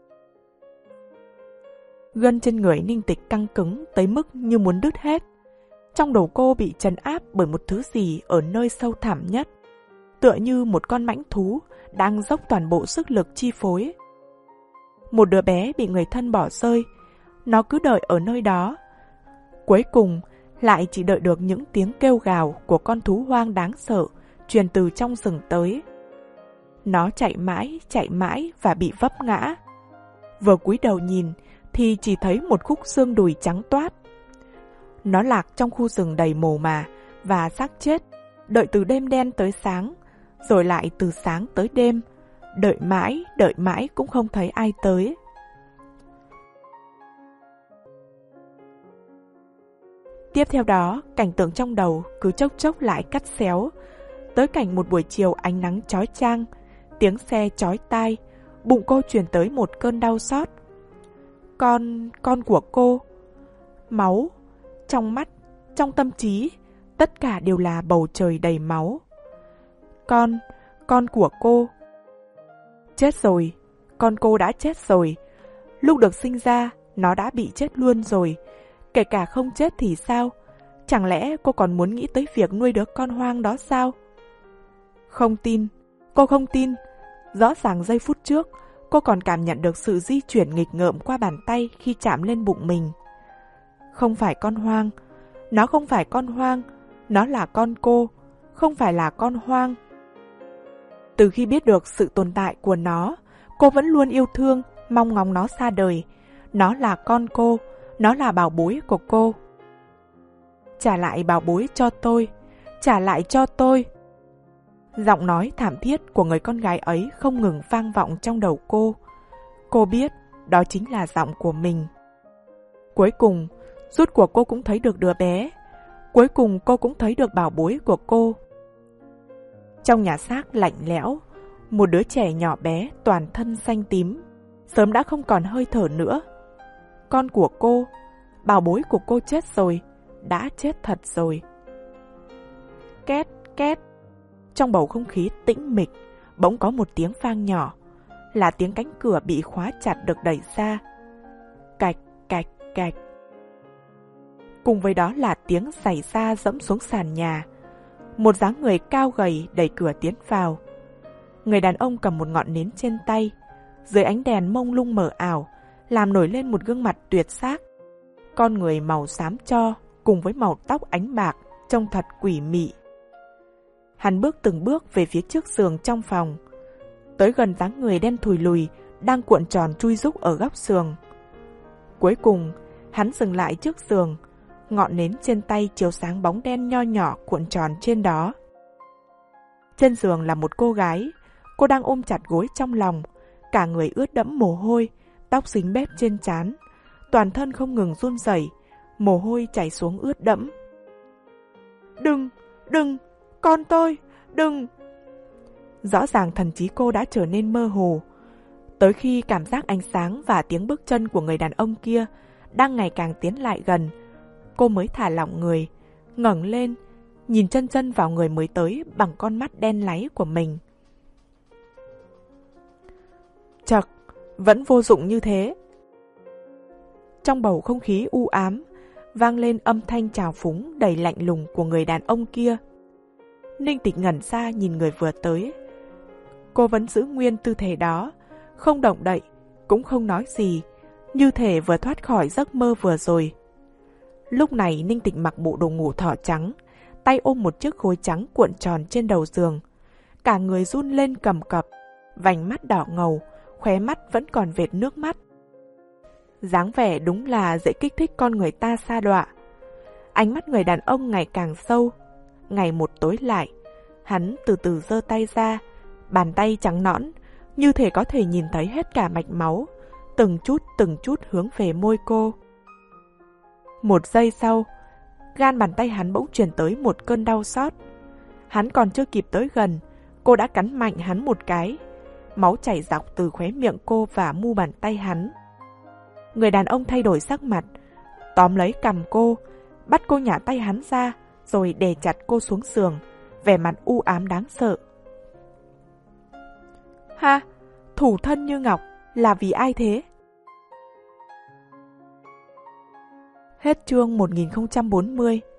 Gân trên người Ninh Tịch căng cứng tới mức như muốn đứt hết. Trong đầu cô bị trấn áp bởi một thứ gì ở nơi sâu thẳm nhất, tựa như một con mãnh thú đang dốc toàn bộ sức lực chi phối. Một đứa bé bị người thân bỏ rơi, nó cứ đợi ở nơi đó. Cuối cùng lại chỉ đợi được những tiếng kêu gào của con thú hoang đáng sợ truyền từ trong rừng tới. Nó chạy mãi, chạy mãi và bị vấp ngã. Vừa cúi đầu nhìn thì chỉ thấy một khúc xương đùi trắng toát. Nó lạc trong khu rừng đầy mồ mả và xác chết, đợi từ đêm đen tới sáng, rồi lại từ sáng tới đêm, đợi mãi, đợi mãi cũng không thấy ai tới. Tiếp theo đó, cảnh tượng trong đầu cứ chốc chốc lại cắt xéo, tới cảnh một buổi chiều ánh nắng chói chang, tiếng xe chói tai, bụng cô truyền tới một cơn đau xót. Con, con của cô. Máu, trong mắt, trong tâm trí, tất cả đều là bầu trời đầy máu. Con, con của cô. Chết rồi, con cô đã chết rồi. Lúc được sinh ra, nó đã bị chết luôn rồi. Kể cả không chết thì sao? Chẳng lẽ cô còn muốn nghĩ tới việc nuôi đứa con hoang đó sao? Không tin, cô không tin. Rõ ràng giây phút trước, cô còn cảm nhận được sự di chuyển nghịch ngợm qua bàn tay khi chạm lên bụng mình. Không phải con hoang, nó không phải con hoang, nó là con cô, không phải là con hoang. Từ khi biết được sự tồn tại của nó, cô vẫn luôn yêu thương, mong ngóng nó ra đời. Nó là con cô, nó là bảo bối của cô. Trả lại bảo bối cho tôi, trả lại cho tôi. Giọng nói thảm thiết của người con gái ấy không ngừng vang vọng trong đầu cô. Cô biết đó chính là giọng của mình. Cuối cùng, rốt cuộc cô cũng thấy được đứa bé. Cuối cùng cô cũng thấy được bảo bối của cô. Trong nhà xác lạnh lẽo, một đứa trẻ nhỏ bé toàn thân xanh tím, sớm đã không còn hơi thở nữa. Con của cô, bảo bối của cô chết rồi, đã chết thật rồi. Két, két. Trong bầu không khí tĩnh mịch, bỗng có một tiếng vang nhỏ, là tiếng cánh cửa bị khóa chặt được đẩy ra. Cạch, cạch, cạch. Cùng với đó là tiếng giày da dẫm xuống sàn nhà. Một dáng người cao gầy đẩy cửa tiến vào. Người đàn ông cầm một ngọn nến trên tay, dưới ánh đèn mông lung mờ ảo, làm nổi lên một gương mặt tuyệt sắc. Con người màu xám tro cùng với màu tóc ánh bạc trông thật quỷ mị. Hắn bước từng bước về phía trước giường trong phòng, tới gần dáng người đen thùi lùi đang cuộn tròn chui rúc ở góc giường. Cuối cùng, hắn dừng lại trước giường, ngọn nến trên tay chiếu sáng bóng đen nho nhỏ cuộn tròn trên đó. Trên giường là một cô gái, cô đang ôm chặt gối trong lòng, cả người ướt đẫm mồ hôi, tóc dính bết trên trán, toàn thân không ngừng run rẩy, mồ hôi chảy xuống ướt đẫm. Đừng, đừng, con tôi, đừng. Rõ ràng thần trí cô đã trở nên mơ hồ, tới khi cảm giác ánh sáng và tiếng bước chân của người đàn ông kia đang ngày càng tiến lại gần, cô mới thả lỏng người, ngẩng lên, nhìn chân chân vào người mới tới bằng con mắt đen láy của mình. Chậc, vẫn vô dụng như thế. Trong bầu không khí u ám, vang lên âm thanh trào phúng đầy lạnh lùng của người đàn ông kia. Ninh Tịch ngẩn ra nhìn người vừa tới. Cô vẫn giữ nguyên tư thế đó, không động đậy, cũng không nói gì, như thể vừa thoát khỏi giấc mơ vừa rồi. Lúc này Ninh Tịch mặc bộ đồ ngủ thỏ trắng, tay ôm một chiếc gối trắng cuộn tròn trên đầu giường. Cả người run lên cầm cập, vành mắt đỏ ngầu, khóe mắt vẫn còn vệt nước mắt. Dáng vẻ đúng là dễ kích thích con người ta sa đọa. Ánh mắt người đàn ông ngày càng sâu, ngày một tối lại. Hắn từ từ giơ tay ra, bàn tay trắng nõn, như thể có thể nhìn thấy hết cả mạch máu, từng chút từng chút hướng về môi cô. Một giây sau, gan bàn tay hắn bỗng truyền tới một cơn đau xót. Hắn còn chưa kịp tới gần, cô đã cắn mạnh hắn một cái. Máu chảy dọc từ khóe miệng cô và mu bàn tay hắn. Người đàn ông thay đổi sắc mặt, tóm lấy cằm cô, bắt cô nhả tay hắn ra, rồi đè chặt cô xuống giường, vẻ mặt u ám đáng sợ. Ha, thủ thân như ngọc, là vì ai thế? Hết chương một nghìn không trăm bốn mươi.